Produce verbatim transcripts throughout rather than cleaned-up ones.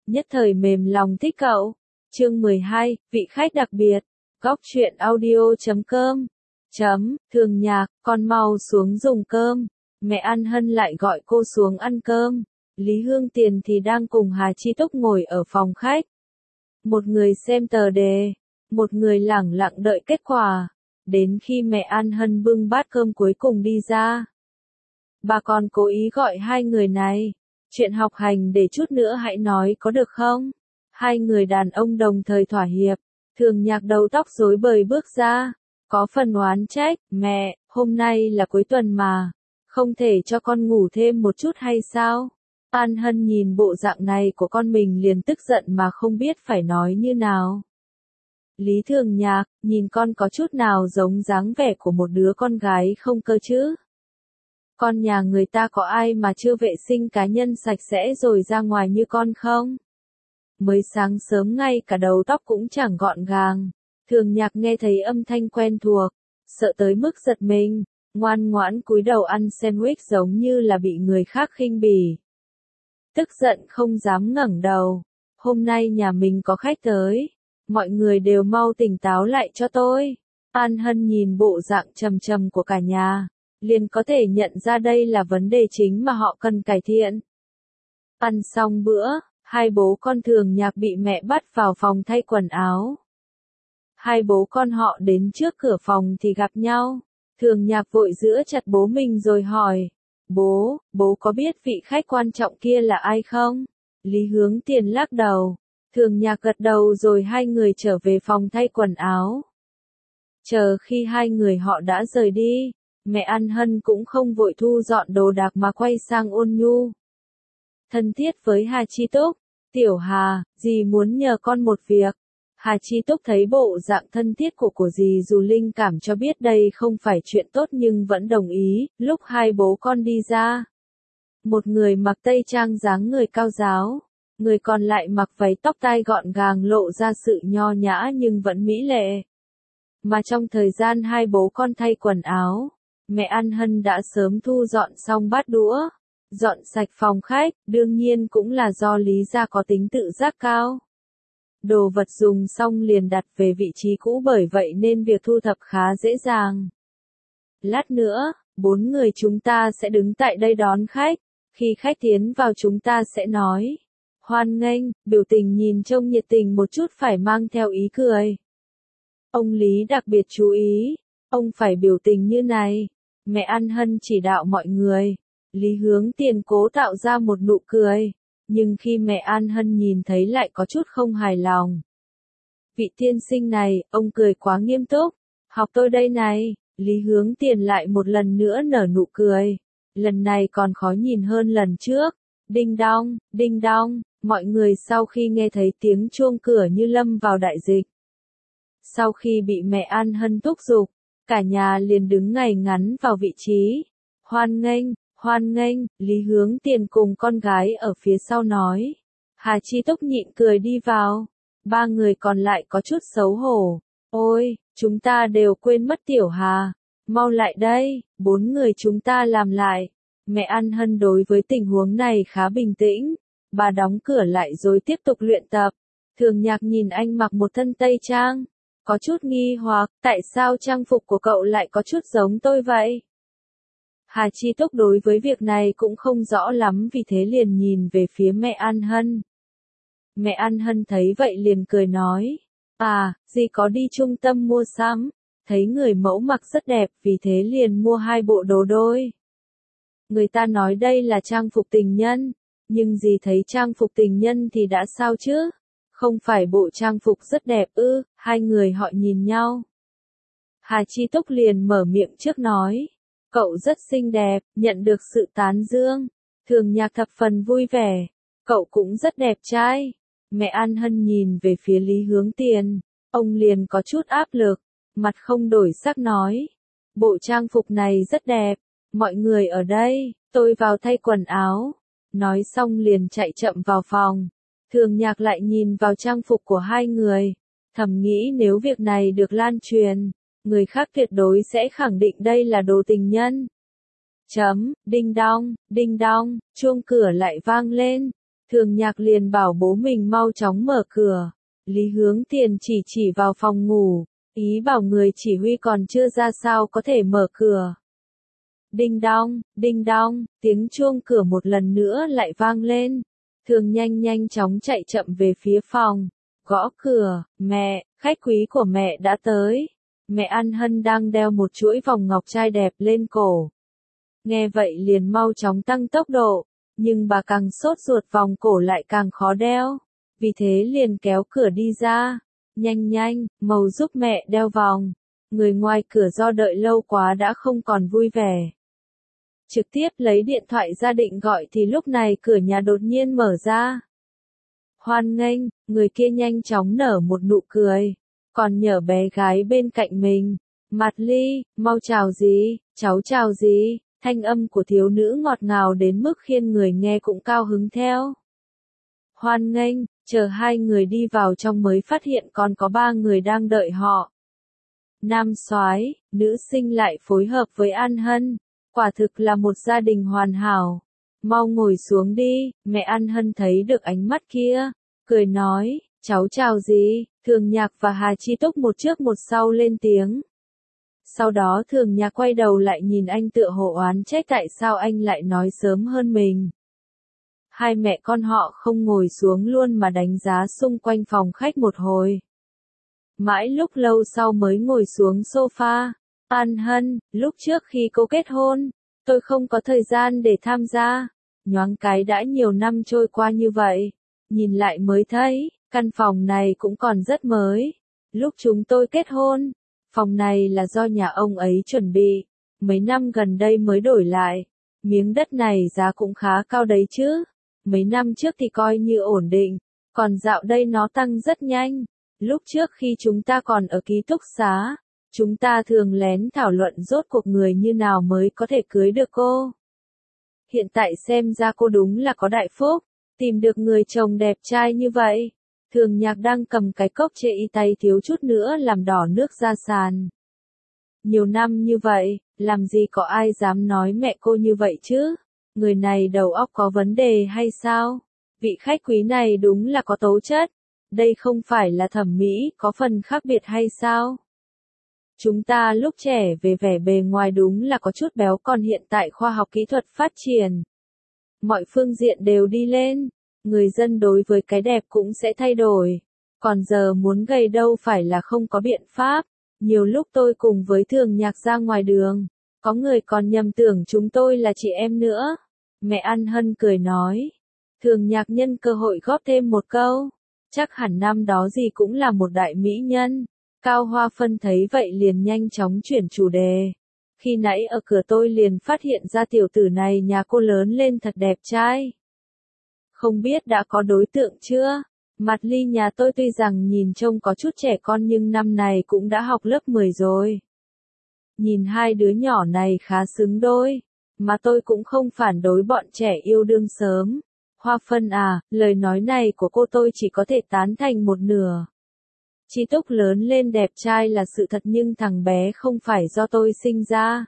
nhất thời mềm lòng thích cậu. Chương mười hai, vị khách đặc biệt. Góc truyện audio chấm com. Chấm, Thường Nhạc, con mau xuống dùng cơm. Mẹ An Hân lại gọi cô xuống ăn cơm. Lý Hương Tiền thì đang cùng Hà Chi Túc ngồi ở phòng khách. Một người xem tờ đề, một người lẳng lặng đợi kết quả. Đến khi mẹ An Hân bưng bát cơm cuối cùng đi ra, bà còn cố ý gọi hai người này. Chuyện học hành để chút nữa hãy nói có được không? Hai người đàn ông đồng thời thỏa hiệp. Thường Nhạc đầu tóc rối bời bước ra, có phần oán trách, mẹ, hôm nay là cuối tuần mà, không thể cho con ngủ thêm một chút hay sao? An Hân nhìn bộ dạng này của con mình liền tức giận mà không biết phải nói như nào. Lý Thường Nhạc, nhìn con có chút nào giống dáng vẻ của một đứa con gái không cơ chứ? Con nhà người ta có ai mà chưa vệ sinh cá nhân sạch sẽ rồi ra ngoài như con không? Mới sáng sớm ngay cả đầu tóc cũng chẳng gọn gàng. Thường Nhạc nghe thấy âm thanh quen thuộc, sợ tới mức giật mình, ngoan ngoãn cúi đầu ăn sandwich giống như là bị người khác khinh bỉ. Tức giận không dám ngẩng đầu. Hôm nay nhà mình có khách tới, mọi người đều mau tỉnh táo lại cho tôi. An Hân nhìn bộ dạng trầm trầm của cả nhà, liền có thể nhận ra đây là vấn đề chính mà họ cần cải thiện. Ăn xong bữa, hai bố con Thường Nhạc bị mẹ bắt vào phòng thay quần áo. Hai bố con họ đến trước cửa phòng thì gặp nhau. Thường Nhạc vội giữ chặt bố mình rồi hỏi, bố, bố có biết vị khách quan trọng kia là ai không? Lý Hướng Tiền lắc đầu. Thường Nhạc gật đầu rồi hai người trở về phòng thay quần áo. Chờ khi hai người họ đã rời đi, mẹ An Hân cũng không vội thu dọn đồ đạc mà quay sang ôn nhu. Thân thiết với Hà Chi Túc, tiểu Hà, dì muốn nhờ con một việc. Hà Chi Túc thấy bộ dạng thân thiết của của dì dù linh cảm cho biết đây không phải chuyện tốt nhưng vẫn đồng ý. Lúc hai bố con đi ra, một người mặc tây trang dáng người cao ráo, người còn lại mặc váy tóc tai gọn gàng lộ ra sự nho nhã nhưng vẫn mỹ lệ. Mà trong thời gian hai bố con thay quần áo, mẹ An Hân đã sớm thu dọn xong bát đũa, dọn sạch phòng khách, đương nhiên cũng là do Lý gia có tính tự giác cao. Đồ vật dùng xong liền đặt về vị trí cũ bởi vậy nên việc thu thập khá dễ dàng. Lát nữa, bốn người chúng ta sẽ đứng tại đây đón khách, khi khách tiến vào chúng ta sẽ nói hoan nghênh, biểu tình nhìn trông nhiệt tình một chút phải mang theo ý cười. Ông Lý đặc biệt chú ý, ông phải biểu tình như này. Mẹ An Hân chỉ đạo mọi người. Lý Hướng Tiền cố tạo ra một nụ cười, nhưng khi mẹ An Hân nhìn thấy lại có chút không hài lòng. Vị tiên sinh này, ông cười quá nghiêm túc. Học tôi đây này. Lý Hướng Tiền lại một lần nữa nở nụ cười. Lần này còn khó nhìn hơn lần trước. Đinh đong, đinh đong, mọi người sau khi nghe thấy tiếng chuông cửa như lâm vào đại dịch. Sau khi bị mẹ An Hân thúc giục, cả nhà liền đứng ngay ngắn vào vị trí. Hoan nghênh, hoan nghênh, Lý Hướng Tiền cùng con gái ở phía sau nói. Hà Chi Túc nhịn cười đi vào. Ba người còn lại có chút xấu hổ. Ôi, chúng ta đều quên mất tiểu Hà. Mau lại đây, bốn người chúng ta làm lại. Mẹ An Hân đối với tình huống này khá bình tĩnh. Bà đóng cửa lại rồi tiếp tục luyện tập. Thường Nhạc nhìn anh mặc một thân tây trang, có chút nghi hoặc, tại sao trang phục của cậu lại có chút giống tôi vậy? Hà Chi Túc đối với việc này cũng không rõ lắm vì thế liền nhìn về phía mẹ An Hân. Mẹ An Hân thấy vậy liền cười nói, à, dì có đi trung tâm mua sắm, thấy người mẫu mặc rất đẹp vì thế liền mua hai bộ đồ đôi. Người ta nói đây là trang phục tình nhân, nhưng dì thấy trang phục tình nhân thì đã sao chứ? Không phải bộ trang phục rất đẹp ư? Hai người họ nhìn nhau. Hà Chi Túc liền mở miệng trước nói, cậu rất xinh đẹp, nhận được sự tán dương. Thường Nhạc thập phần vui vẻ, cậu cũng rất đẹp trai. Mẹ An Hân nhìn về phía Lý Hướng Tiền, ông liền có chút áp lực, mặt không đổi sắc nói, bộ trang phục này rất đẹp, mọi người ở đây, tôi vào thay quần áo. Nói xong liền chạy chậm vào phòng. Thường Nhạc lại nhìn vào trang phục của hai người, thầm nghĩ nếu việc này được lan truyền, người khác tuyệt đối sẽ khẳng định đây là đồ tình nhân. Chấm, đinh đong, đinh đong, chuông cửa lại vang lên. Thường Nhạc liền bảo bố mình mau chóng mở cửa. Lý Hướng Tiền chỉ chỉ vào phòng ngủ, ý bảo người chỉ huy còn chưa ra sao có thể mở cửa. Đinh đong, đinh đong, tiếng chuông cửa một lần nữa lại vang lên. Thường nhanh nhanh chóng chạy chậm về phía phòng, gõ cửa, mẹ, khách quý của mẹ đã tới. Mẹ An Hân đang đeo một chuỗi vòng ngọc trai đẹp lên cổ. Nghe vậy liền mau chóng tăng tốc độ, nhưng bà càng sốt ruột vòng cổ lại càng khó đeo. Vì thế liền kéo cửa đi ra. Nhanh nhanh, Mầu giúp mẹ đeo vòng. Người ngoài cửa do đợi lâu quá đã không còn vui vẻ. Trực tiếp lấy điện thoại ra định gọi thì lúc này cửa nhà đột nhiên mở ra. Hoan nghênh, người kia nhanh chóng nở một nụ cười. Còn nhờ bé gái bên cạnh mình. Mặt Ly, mau chào gì, cháu chào gì. Thanh âm của thiếu nữ ngọt ngào đến mức khiến người nghe cũng cao hứng theo. Hoan nghênh, chờ hai người đi vào trong mới phát hiện còn có ba người đang đợi họ. Nam soái, nữ sinh lại phối hợp với An Hân. Quả thực là một gia đình hoàn hảo. Mau ngồi xuống đi, mẹ An Hân thấy được ánh mắt kia. Cười nói, cháu chào gì, Thường Nhạc và Hà Chi Túc một trước một sau lên tiếng. Sau đó Thường Nhạc quay đầu lại nhìn anh tựa hồ oán trách tại sao anh lại nói sớm hơn mình. Hai mẹ con họ không ngồi xuống luôn mà đánh giá xung quanh phòng khách một hồi. Mãi lúc lâu sau mới ngồi xuống sofa. An Hân, lúc trước khi cô kết hôn, tôi không có thời gian để tham gia. Nhoáng cái đã nhiều năm trôi qua như vậy. Nhìn lại mới thấy, căn phòng này cũng còn rất mới. Lúc chúng tôi kết hôn, phòng này là do nhà ông ấy chuẩn bị. Mấy năm gần đây mới đổi lại. Miếng đất này giá cũng khá cao đấy chứ. Mấy năm trước thì coi như ổn định. Còn dạo đây nó tăng rất nhanh. Lúc trước khi chúng ta còn ở ký túc xá, chúng ta thường lén thảo luận rốt cuộc người như nào mới có thể cưới được cô. Hiện tại xem ra cô đúng là có đại phúc, tìm được người chồng đẹp trai như vậy. Thường Nhạc đang cầm cái cốc chê y tay thiếu chút nữa làm đỏ nước ra sàn. Nhiều năm như vậy, làm gì có ai dám nói mẹ cô như vậy chứ? Người này đầu óc có vấn đề hay sao? Vị khách quý này đúng là có tố chất. Đây không phải là thẩm mỹ, có phần khác biệt hay sao? Chúng ta lúc trẻ về vẻ bề ngoài đúng là có chút béo, còn hiện tại khoa học kỹ thuật phát triển. Mọi phương diện đều đi lên, người dân đối với cái đẹp cũng sẽ thay đổi. Còn giờ muốn gầy đâu phải là không có biện pháp. Nhiều lúc tôi cùng với Thường Nhạc ra ngoài đường, có người còn nhầm tưởng chúng tôi là chị em nữa. Mẹ An Hân cười nói. Thường Nhạc nhân cơ hội góp thêm một câu. Chắc hẳn năm đó gì cũng là một đại mỹ nhân. Cao Hoa Phân thấy vậy liền nhanh chóng chuyển chủ đề. Khi nãy ở cửa tôi liền phát hiện ra tiểu tử này nhà cô lớn lên thật đẹp trai. Không biết đã có đối tượng chưa? Mặt Ly nhà tôi tuy rằng nhìn trông có chút trẻ con nhưng năm này cũng đã học lớp mười rồi. Nhìn hai đứa nhỏ này khá xứng đôi. Mà tôi cũng không phản đối bọn trẻ yêu đương sớm. Hoa Phân à, lời nói này của cô tôi chỉ có thể tán thành một nửa. Chi Túc lớn lên đẹp trai là sự thật nhưng thằng bé không phải do tôi sinh ra.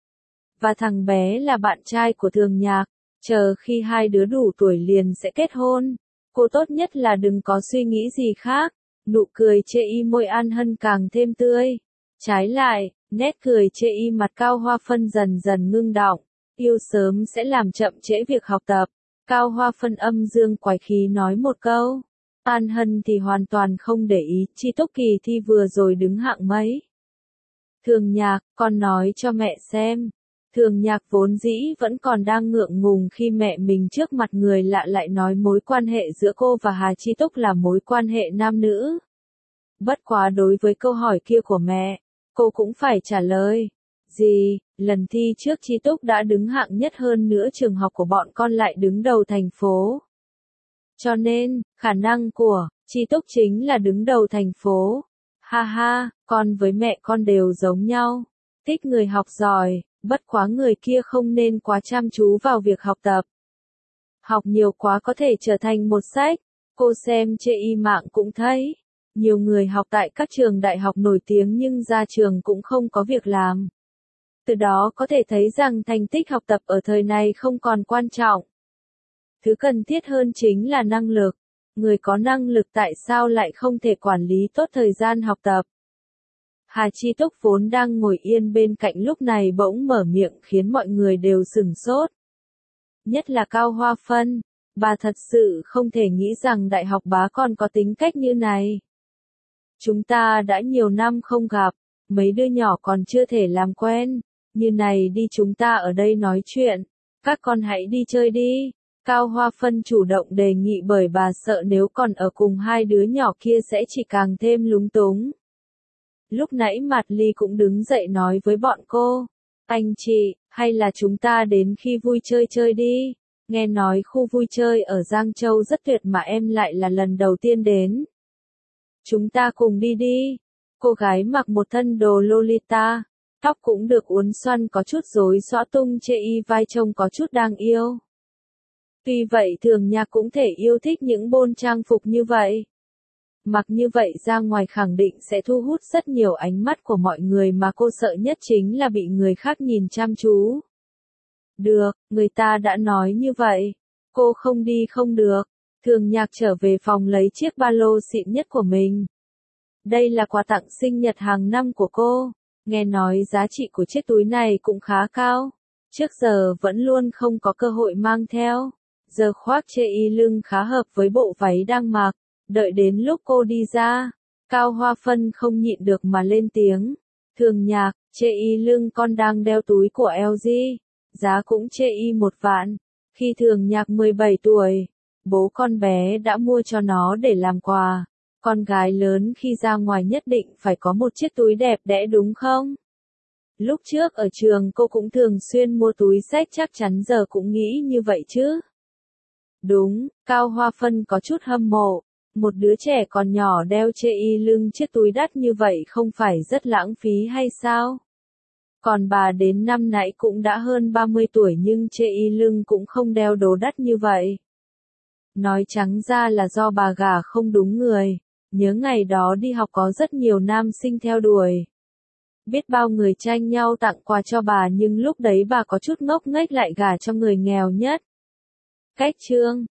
Và thằng bé là bạn trai của Thường Nhạc, chờ khi hai đứa đủ tuổi liền sẽ kết hôn. Cô tốt nhất là đừng có suy nghĩ gì khác. Nụ cười chê y môi An Hân càng thêm tươi. Trái lại, nét cười chê y mặt Cao Hoa Phân dần dần ngưng đọng. Yêu sớm sẽ làm chậm trễ việc học tập. Cao Hoa Phân âm dương quái khí nói một câu. An Hân thì hoàn toàn không để ý, Chi Túc kỳ thi vừa rồi đứng hạng mấy. Thường Nhạc, con nói cho mẹ xem. Thường Nhạc vốn dĩ vẫn còn đang ngượng ngùng khi mẹ mình trước mặt người lạ lại nói mối quan hệ giữa cô và Hà Chi Túc là mối quan hệ nam nữ. Bất quá đối với câu hỏi kia của mẹ, cô cũng phải trả lời. Gì, lần thi trước Chi Túc đã đứng hạng nhất hơn nữa trường học của bọn con lại đứng đầu thành phố. Cho nên, khả năng của Chi Túc chính là đứng đầu thành phố. Ha ha, con với mẹ con đều giống nhau. Thích người học giỏi, bất quá người kia không nên quá chăm chú vào việc học tập. Học nhiều quá có thể trở thành một sách. Cô xem trên y mạng cũng thấy. Nhiều người học tại các trường đại học nổi tiếng nhưng ra trường cũng không có việc làm. Từ đó có thể thấy rằng thành tích học tập ở thời này không còn quan trọng. Thứ cần thiết hơn chính là năng lực. Người có năng lực tại sao lại không thể quản lý tốt thời gian học tập? Hà Chi Túc vốn đang ngồi yên bên cạnh lúc này bỗng mở miệng khiến mọi người đều sửng sốt. Nhất là Cao Hoa Phân, bà thật sự không thể nghĩ rằng đại học bá còn có tính cách như này. Chúng ta đã nhiều năm không gặp, mấy đứa nhỏ còn chưa thể làm quen, như này đi chúng ta ở đây nói chuyện, các con hãy đi chơi đi. Cao Hoa Phân chủ động đề nghị bởi bà sợ nếu còn ở cùng hai đứa nhỏ kia sẽ chỉ càng thêm lúng túng. Lúc nãy Mạt Ly cũng đứng dậy nói với bọn cô, anh chị, hay là chúng ta đến khi vui chơi chơi đi, nghe nói khu vui chơi ở Giang Châu rất tuyệt mà em lại là lần đầu tiên đến. Chúng ta cùng đi đi. Cô gái mặc một thân đồ Lolita, tóc cũng được uốn xoăn có chút rối xõa tung chê y vai trông có chút đáng yêu. Tuy vậy Thường Nhạc cũng thể yêu thích những bôn trang phục như vậy. Mặc như vậy ra ngoài khẳng định sẽ thu hút rất nhiều ánh mắt của mọi người mà cô sợ nhất chính là bị người khác nhìn chăm chú. Được, người ta đã nói như vậy. Cô không đi không được. Thường Nhạc trở về phòng lấy chiếc ba lô xịn nhất của mình. Đây là quà tặng sinh nhật hàng năm của cô. Nghe nói giá trị của chiếc túi này cũng khá cao. Trước giờ vẫn luôn không có cơ hội mang theo. Giờ khoác chê y lưng khá hợp với bộ váy đang mặc. Đợi đến lúc cô đi ra, Cao Hoa Phân không nhịn được mà lên tiếng. Thường Nhạc, chê y lưng con đang đeo túi của lờ giê. Giá cũng chê y một vạn. Khi Thường Nhạc mười bảy tuổi, bố con bé đã mua cho nó để làm quà. Con gái lớn khi ra ngoài nhất định phải có một chiếc túi đẹp đẽ đúng không? Lúc trước ở trường cô cũng thường xuyên mua túi xách, chắc chắn giờ cũng nghĩ như vậy chứ. Đúng, Cao Hoa Phân có chút hâm mộ. Một đứa trẻ còn nhỏ đeo chê y lưng chiếc túi đắt như vậy không phải rất lãng phí hay sao? Còn bà đến năm nãy cũng đã hơn ba mươi tuổi nhưng chê y lưng cũng không đeo đồ đắt như vậy. Nói trắng ra là do bà gả không đúng người. Nhớ ngày đó đi học có rất nhiều nam sinh theo đuổi. Biết bao người tranh nhau tặng quà cho bà nhưng lúc đấy bà có chút ngốc nghếch lại gả cho người nghèo nhất. Cách chương